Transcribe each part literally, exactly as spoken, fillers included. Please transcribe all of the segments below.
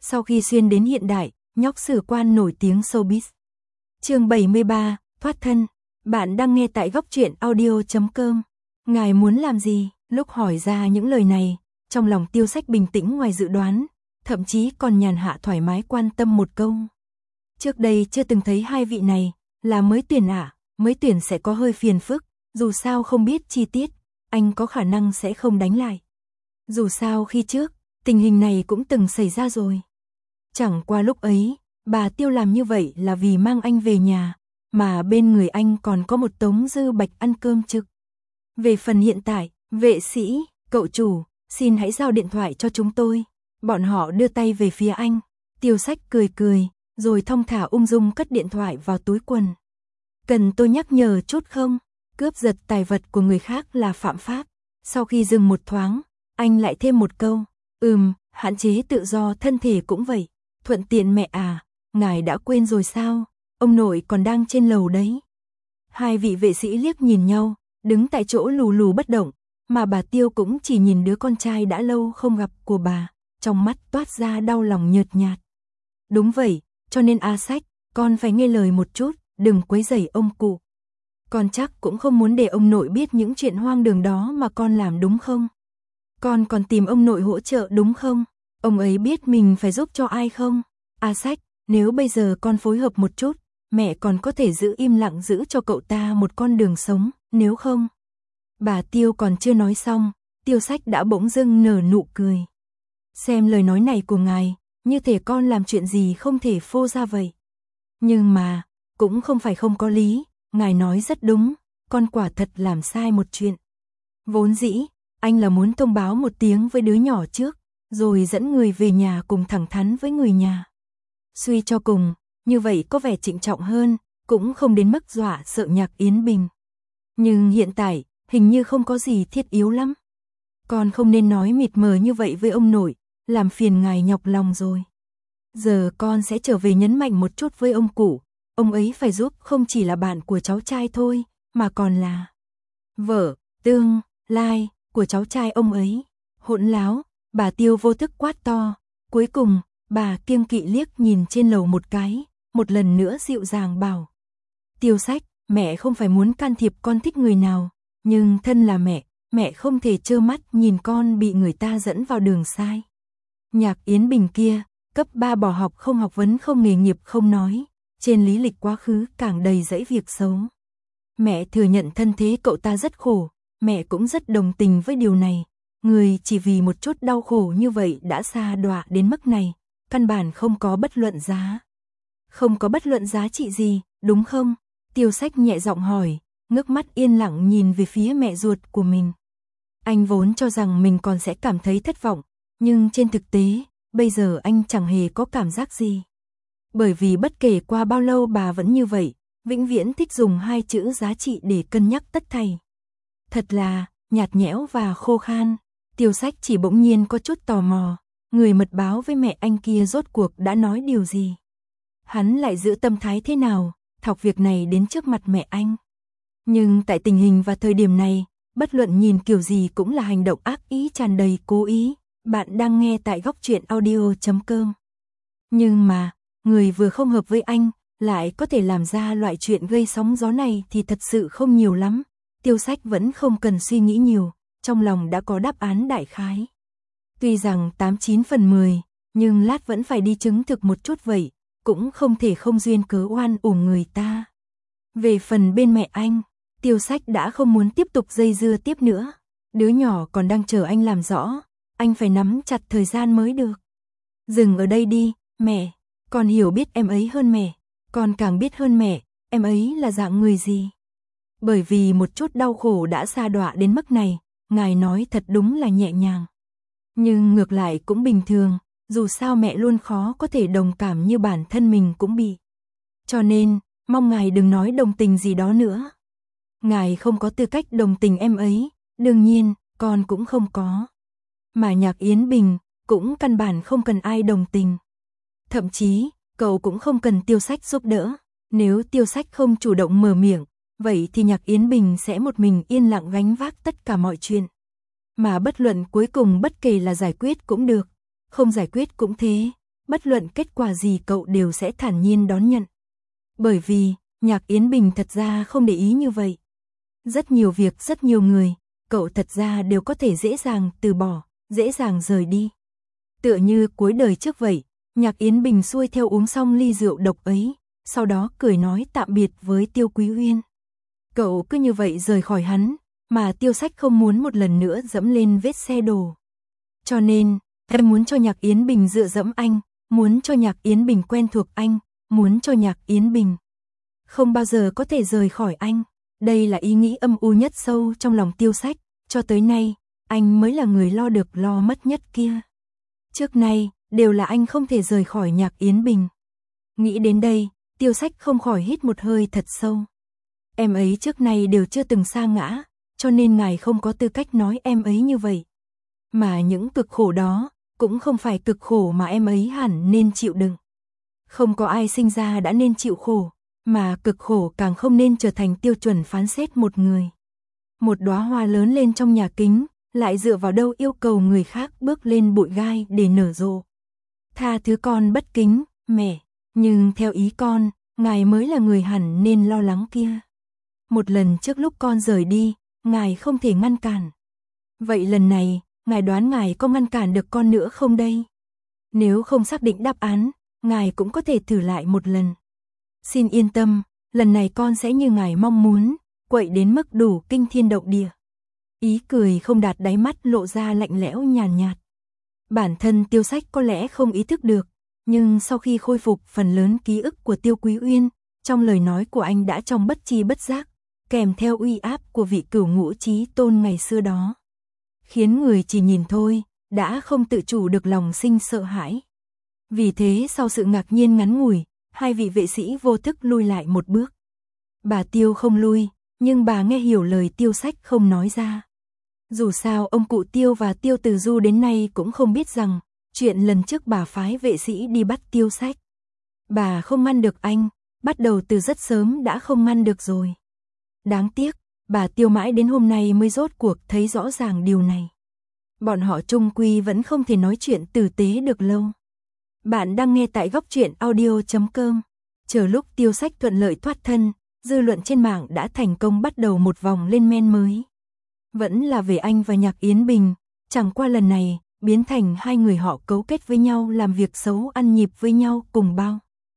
sau khi xuyên đến hiện đại, nhóc sử quan nổi tiếng showbiz. Chương bảy mươi ba, thoát thân. Bạn đang nghe tại góc truyện audio chấm com. Ngài muốn làm gì? Lúc hỏi ra những lời này, trong lòng Tiêu Sách bình tĩnh ngoài dự đoán, thậm chí còn nhàn hạ thoải mái quan tâm một câu. Trước đây chưa từng thấy hai vị này, là mới tuyển ạ, à, mới tuyển sẽ có hơi phiền phức, dù sao không biết chi tiết, anh có khả năng sẽ không đánh lại. Dù sao khi trước, tình hình này cũng từng xảy ra rồi. Chẳng qua lúc ấy, bà Tiêu làm như vậy là vì mang anh về nhà, mà bên người anh còn có một Tống Dư Bạch ăn cơm trực. Về phần hiện tại, vệ sĩ, cậu chủ, xin hãy giao điện thoại cho chúng tôi. Bọn họ đưa tay về phía anh. Tiêu Sách cười cười, rồi thong thả ung dung cất điện thoại vào túi quần. Cần tôi nhắc nhở chút không? Cướp giật tài vật của người khác là phạm pháp. Sau khi dừng một thoáng, anh lại thêm một câu. Ừm, hạn chế tự do thân thể cũng vậy. Thuận tiện mẹ à, ngài đã quên rồi sao? Ông nội còn đang trên lầu đấy. Hai vị vệ sĩ liếc nhìn nhau, đứng tại chỗ lù lù bất động, mà bà Tiêu cũng chỉ nhìn đứa con trai đã lâu không gặp của bà, trong mắt toát ra đau lòng nhợt nhạt. Đúng vậy, cho nên A Sách, con phải nghe lời một chút, đừng quấy rầy ông cụ. Con chắc cũng không muốn để ông nội biết những chuyện hoang đường đó mà con làm đúng không? Con còn tìm ông nội hỗ trợ đúng không? Ông ấy biết mình phải giúp cho ai không? A Sách, nếu bây giờ con phối hợp một chút, mẹ còn có thể giữ im lặng giữ cho cậu ta một con đường sống, nếu không. Bà Tiêu còn chưa nói xong, Tiêu Sách đã bỗng dưng nở nụ cười. Xem lời nói này của ngài, như thể con làm chuyện gì không thể phô ra vậy. Nhưng mà, cũng không phải không có lý, ngài nói rất đúng, con quả thật làm sai một chuyện. Vốn dĩ, anh là muốn thông báo một tiếng với đứa nhỏ trước, rồi dẫn người về nhà cùng thẳng thắn với người nhà. Suy cho cùng, như vậy có vẻ trịnh trọng hơn, cũng không đến mức dọa sợ Nhạc Yến Bình. Nhưng hiện tại, hình như không có gì thiết yếu lắm. Con không nên nói mịt mờ như vậy với ông nội, làm phiền ngài nhọc lòng rồi. Giờ con sẽ trở về nhấn mạnh một chút với ông cụ, ông ấy phải giúp không chỉ là bạn của cháu trai thôi, mà còn là vợ, tương, lai, của cháu trai ông ấy. Hỗn láo, bà Tiêu vô thức quát to, cuối cùng, bà kiêng kỵ liếc nhìn trên lầu một cái, một lần nữa dịu dàng bảo. Tiêu Sách, mẹ không phải muốn can thiệp con thích người nào, nhưng thân là mẹ, mẹ không thể trơ mắt nhìn con bị người ta dẫn vào đường sai. Nhạc Yến Bình kia, cấp ba bỏ học không học vấn không nghề nghiệp không nói, trên lý lịch quá khứ càng đầy dẫy việc xấu. Mẹ thừa nhận thân thế cậu ta rất khổ, mẹ cũng rất đồng tình với điều này. Người chỉ vì một chút đau khổ như vậy đã sa đọa đến mức này, căn bản không có bất luận giá. Không có bất luận giá trị gì, đúng không? Tiêu Sách nhẹ giọng hỏi, ngước mắt yên lặng nhìn về phía mẹ ruột của mình. Anh vốn cho rằng mình còn sẽ cảm thấy thất vọng, nhưng trên thực tế, bây giờ anh chẳng hề có cảm giác gì. Bởi vì bất kể qua bao lâu bà vẫn như vậy, vĩnh viễn thích dùng hai chữ giá trị để cân nhắc tất thảy. Thật là, nhạt nhẽo và khô khan. Tiêu Sách chỉ bỗng nhiên có chút tò mò, người mật báo với mẹ anh kia rốt cuộc đã nói điều gì. Hắn lại giữ tâm thái thế nào, thọc việc này đến trước mặt mẹ anh. Nhưng tại tình hình và thời điểm này, bất luận nhìn kiểu gì cũng là hành động ác ý tràn đầy cố ý. Bạn đang nghe tại góc truyện audio chấm com. Nhưng mà, người vừa không hợp với anh, lại có thể làm ra loại chuyện gây sóng gió này thì thật sự không nhiều lắm. Tiêu Sách vẫn không cần suy nghĩ nhiều, trong lòng đã có đáp án đại khái. Tuy rằng tám chín phần mười, nhưng lát vẫn phải đi chứng thực một chút vậy, cũng không thể không duyên cớ oan uổng người ta. Về phần bên mẹ anh, Tiêu Sách đã không muốn tiếp tục dây dưa tiếp nữa. Đứa nhỏ còn đang chờ anh làm rõ, anh phải nắm chặt thời gian mới được. Dừng ở đây đi, mẹ, con hiểu biết em ấy hơn mẹ, con càng biết hơn mẹ, em ấy là dạng người gì. Bởi vì một chút đau khổ đã sa đọa đến mức này, ngài nói thật đúng là nhẹ nhàng. Nhưng ngược lại cũng bình thường, dù sao mẹ luôn khó có thể đồng cảm như bản thân mình cũng bị. Cho nên, mong ngài đừng nói đồng tình gì đó nữa. Ngài không có tư cách đồng tình em ấy, đương nhiên, con cũng không có. Mà Nhạc Yến Bình, cũng căn bản không cần ai đồng tình. Thậm chí, cậu cũng không cần Tiêu Sách giúp đỡ. Nếu Tiêu Sách không chủ động mở miệng, vậy thì Nhạc Yến Bình sẽ một mình yên lặng gánh vác tất cả mọi chuyện. Mà bất luận cuối cùng bất kể là giải quyết cũng được, không giải quyết cũng thế, bất luận kết quả gì cậu đều sẽ thản nhiên đón nhận. Bởi vì, Nhạc Yến Bình thật ra không để ý như vậy. Rất nhiều việc, rất nhiều người, cậu thật ra đều có thể dễ dàng từ bỏ, dễ dàng rời đi. Tựa như cuối đời trước vậy, Nhạc Yến Bình xuôi theo uống xong ly rượu độc ấy, sau đó cười nói tạm biệt với Tiêu Quý Uyên. Cậu cứ như vậy rời khỏi hắn, mà Tiêu Sách không muốn một lần nữa dẫm lên vết xe đổ. Cho nên, em muốn cho Nhạc Yến Bình dựa dẫm anh, muốn cho Nhạc Yến Bình quen thuộc anh, muốn cho Nhạc Yến Bình không bao giờ có thể rời khỏi anh. Đây là ý nghĩ âm u nhất sâu trong lòng Tiêu Sách, cho tới nay, anh mới là người lo được lo mất nhất kia. Trước nay, đều là anh không thể rời khỏi Nhạc Yến Bình. Nghĩ đến đây, Tiêu Sách không khỏi hít một hơi thật sâu. Em ấy trước nay đều chưa từng sa ngã, cho nên ngài không có tư cách nói em ấy như vậy. Mà những cực khổ đó, cũng không phải cực khổ mà em ấy hẳn nên chịu đựng. Không có ai sinh ra đã nên chịu khổ, mà cực khổ càng không nên trở thành tiêu chuẩn phán xét một người. Một đóa hoa lớn lên trong nhà kính, lại dựa vào đâu yêu cầu người khác bước lên bụi gai để nở rộ. Tha thứ con bất kính, mẹ, nhưng theo ý con, ngài mới là người hẳn nên lo lắng kia. Một lần trước lúc con rời đi, ngài không thể ngăn cản. Vậy lần này, ngài đoán ngài có ngăn cản được con nữa không đây? Nếu không xác định đáp án, ngài cũng có thể thử lại một lần. Xin yên tâm, lần này con sẽ như ngài mong muốn, quậy đến mức đủ kinh thiên động địa. Ý cười không đạt đáy mắt lộ ra lạnh lẽo nhàn nhạt, nhạt. Bản thân Tiêu Sách có lẽ không ý thức được, nhưng sau khi khôi phục phần lớn ký ức của Tiêu Quý Uyên, trong lời nói của anh đã trong bất chi bất giác, kèm theo uy áp của vị cửu ngũ chí tôn ngày xưa đó. Khiến người chỉ nhìn thôi, đã không tự chủ được lòng sinh sợ hãi. Vì thế sau sự ngạc nhiên ngắn ngủi, hai vị vệ sĩ vô thức lui lại một bước. Bà Tiêu không lui, nhưng bà nghe hiểu lời Tiêu Sách không nói ra. Dù sao ông cụ Tiêu và Tiêu Từ Du đến nay cũng không biết rằng, chuyện lần trước bà phái vệ sĩ đi bắt Tiêu Sách. Bà không ngăn được anh, bắt đầu từ rất sớm đã không ngăn được rồi. Đáng tiếc, bà Tiêu mãi đến hôm nay mới rốt cuộc thấy rõ ràng điều này. Bọn họ chung quy vẫn không thể nói chuyện tử tế được lâu. Bạn đang nghe tại góc truyện audio chấm com. Chờ lúc Tiêu Sách thuận lợi thoát thân, dư luận trên mạng đã thành công bắt đầu một vòng lên men mới. Vẫn là về anh và Nhạc Yến Bình, chẳng qua lần này, biến thành hai người họ cấu kết với nhau làm việc xấu ăn nhịp với nhau cùng bao.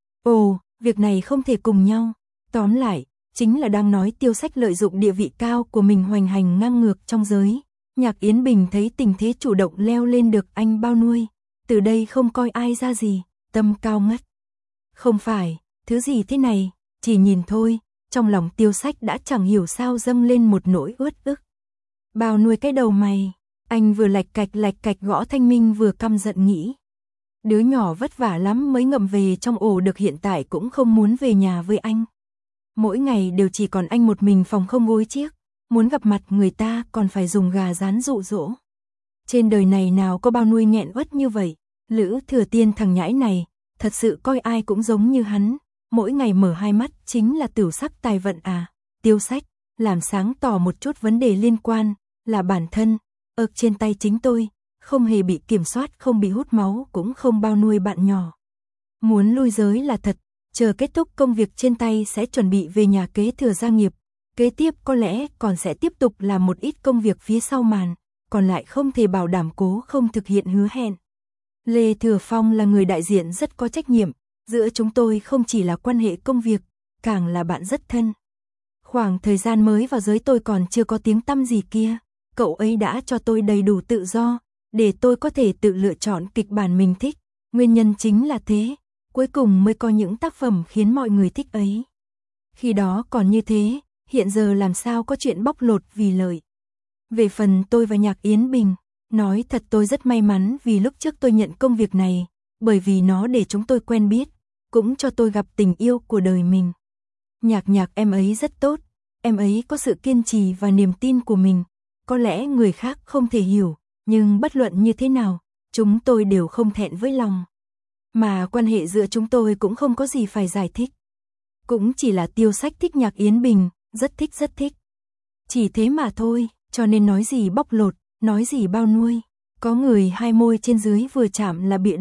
Ồ, việc này không thể cùng nhau. Tóm lại, chính là đang nói Tiêu Sách lợi dụng địa vị cao của mình hoành hành ngang ngược trong giới. Nhạc Yến Bình thấy tình thế chủ động leo lên được anh bao nuôi, từ đây không coi ai ra gì, tâm cao ngất. Không phải, thứ gì thế này, chỉ nhìn thôi, trong lòng Tiêu Sách đã chẳng hiểu sao dâng lên một nỗi uất ức. Bao nuôi cái đầu mày, anh vừa lạch cạch lạch cạch gõ Thanh Minh vừa căm giận nghĩ. Đứa nhỏ vất vả lắm mới ngậm về trong ổ được, hiện tại cũng không muốn về nhà với anh. Mỗi ngày đều chỉ còn anh một mình phòng không gối chiếc, muốn gặp mặt người ta còn phải dùng gà rán dụ dỗ. Trên đời này nào có bao nuôi nghẹn uất như vậy, Lữ Thừa Tiên thằng nhãi này, thật sự coi ai cũng giống như hắn, mỗi ngày mở hai mắt chính là tửu sắc tài vận à. Tiêu Sách, làm sáng tỏ một chút vấn đề liên quan, là bản thân, ở trên tay chính tôi, không hề bị kiểm soát, không bị hút máu, cũng không bao nuôi bạn nhỏ. Muốn lui giới là thật, chờ kết thúc công việc trên tay sẽ chuẩn bị về nhà kế thừa gia nghiệp, kế tiếp có lẽ còn sẽ tiếp tục làm một ít công việc phía sau màn, còn lại không thể bảo đảm cố không thực hiện hứa hẹn. Lê Thừa Phong là người đại diện rất có trách nhiệm, giữa chúng tôi không chỉ là quan hệ công việc, càng là bạn rất thân. Khoảng thời gian mới vào giới tôi còn chưa có tiếng tăm gì kia, cậu ấy đã cho tôi đầy đủ tự do, để tôi có thể tự lựa chọn kịch bản mình thích, nguyên nhân chính là thế, cuối cùng mới có những tác phẩm khiến mọi người thích ấy. Khi đó còn như thế, hiện giờ làm sao có chuyện bóc lột vì lợi. Về phần tôi và Nhạc Yến Bình, nói thật tôi rất may mắn vì lúc trước tôi nhận công việc này, bởi vì nó để chúng tôi quen biết, cũng cho tôi gặp tình yêu của đời mình. Nhạc Nhạc em ấy rất tốt, em ấy có sự kiên trì và niềm tin của mình, có lẽ người khác không thể hiểu, nhưng bất luận như thế nào, chúng tôi đều không thẹn với lòng. Mà quan hệ giữa chúng tôi cũng không có gì phải giải thích. Cũng chỉ là Tiêu Sách thích Nhạc Yến Bình, rất thích rất thích. Chỉ thế mà thôi, cho nên nói gì bóc lột, nói gì bao nuôi. Có người hai môi trên dưới vừa chạm là bịa đặt,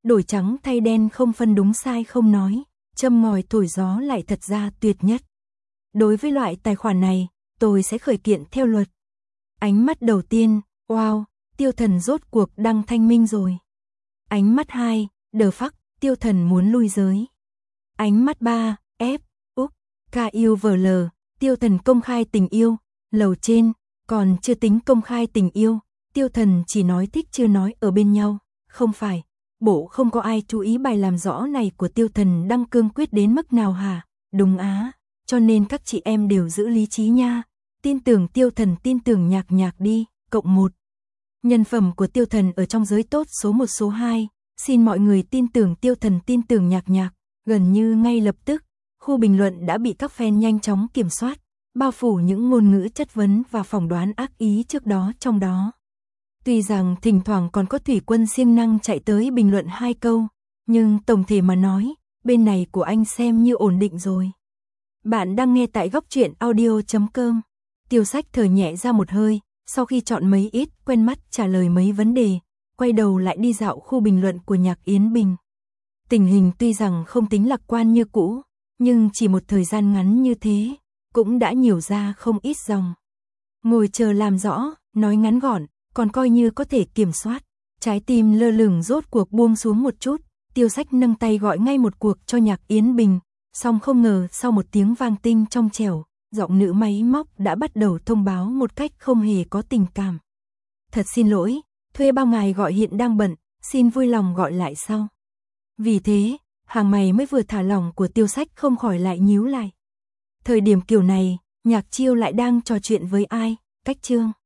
đổi trắng thay đen không phân đúng sai không nói, châm ngòi thổi gió lại thật ra tuyệt nhất. Đối với loại tài khoản này, tôi sẽ khởi kiện theo luật. Ánh mắt đầu tiên, wow, Tiêu Thần rốt cuộc đăng thanh minh rồi. Ánh mắt hai, đờ phắc, Tiêu Thần muốn lui giới. Ánh mắt ba, F, úp, ca yêu vờ lờ, Tiêu Thần công khai tình yêu, lầu trên, còn chưa tính công khai tình yêu, Tiêu Thần chỉ nói thích chưa nói ở bên nhau, không phải, bộ không có ai chú ý bài làm rõ này của Tiêu Thần đăng cương quyết đến mức nào hả, đúng á, cho nên các chị em đều giữ lý trí nha, tin tưởng Tiêu Thần tin tưởng nhạc nhạc đi, cộng một. Nhân phẩm của Tiêu Thần ở trong giới tốt số một số hai, xin mọi người tin tưởng Tiêu Thần tin tưởng nhạc nhạc, gần như ngay lập tức, khu bình luận đã bị các fan nhanh chóng kiểm soát, bao phủ những ngôn ngữ chất vấn và phỏng đoán ác ý trước đó trong đó. Tuy rằng thỉnh thoảng còn có thủy quân siêng năng chạy tới bình luận hai câu, nhưng tổng thể mà nói, bên này của anh xem như ổn định rồi. Bạn đang nghe tại góc truyện audio chấm com. Tiêu Sách thở nhẹ ra một hơi, sau khi chọn mấy ít quen mắt trả lời mấy vấn đề, quay đầu lại đi dạo khu bình luận của Nhạc Yến Bình. Tình hình tuy rằng không tính lạc quan như cũ, nhưng chỉ một thời gian ngắn như thế, cũng đã nhiều ra không ít dòng. Ngồi chờ làm rõ, nói ngắn gọn, còn coi như có thể kiểm soát. Trái tim lơ lửng rốt cuộc buông xuống một chút, Tiêu Sách nâng tay gọi ngay một cuộc cho Nhạc Yến Bình, song không ngờ sau một tiếng vang tinh trong trẻo, giọng nữ máy móc đã bắt đầu thông báo một cách không hề có tình cảm. Thật xin lỗi, thuê bao ngài gọi hiện đang bận, xin vui lòng gọi lại sau. Vì thế, hàng mày mới vừa thả lỏng của Tiêu Sách không khỏi lại nhíu lại. Thời điểm kiểu này, Nhạc Chiêu lại đang trò chuyện với ai, Cách Trương.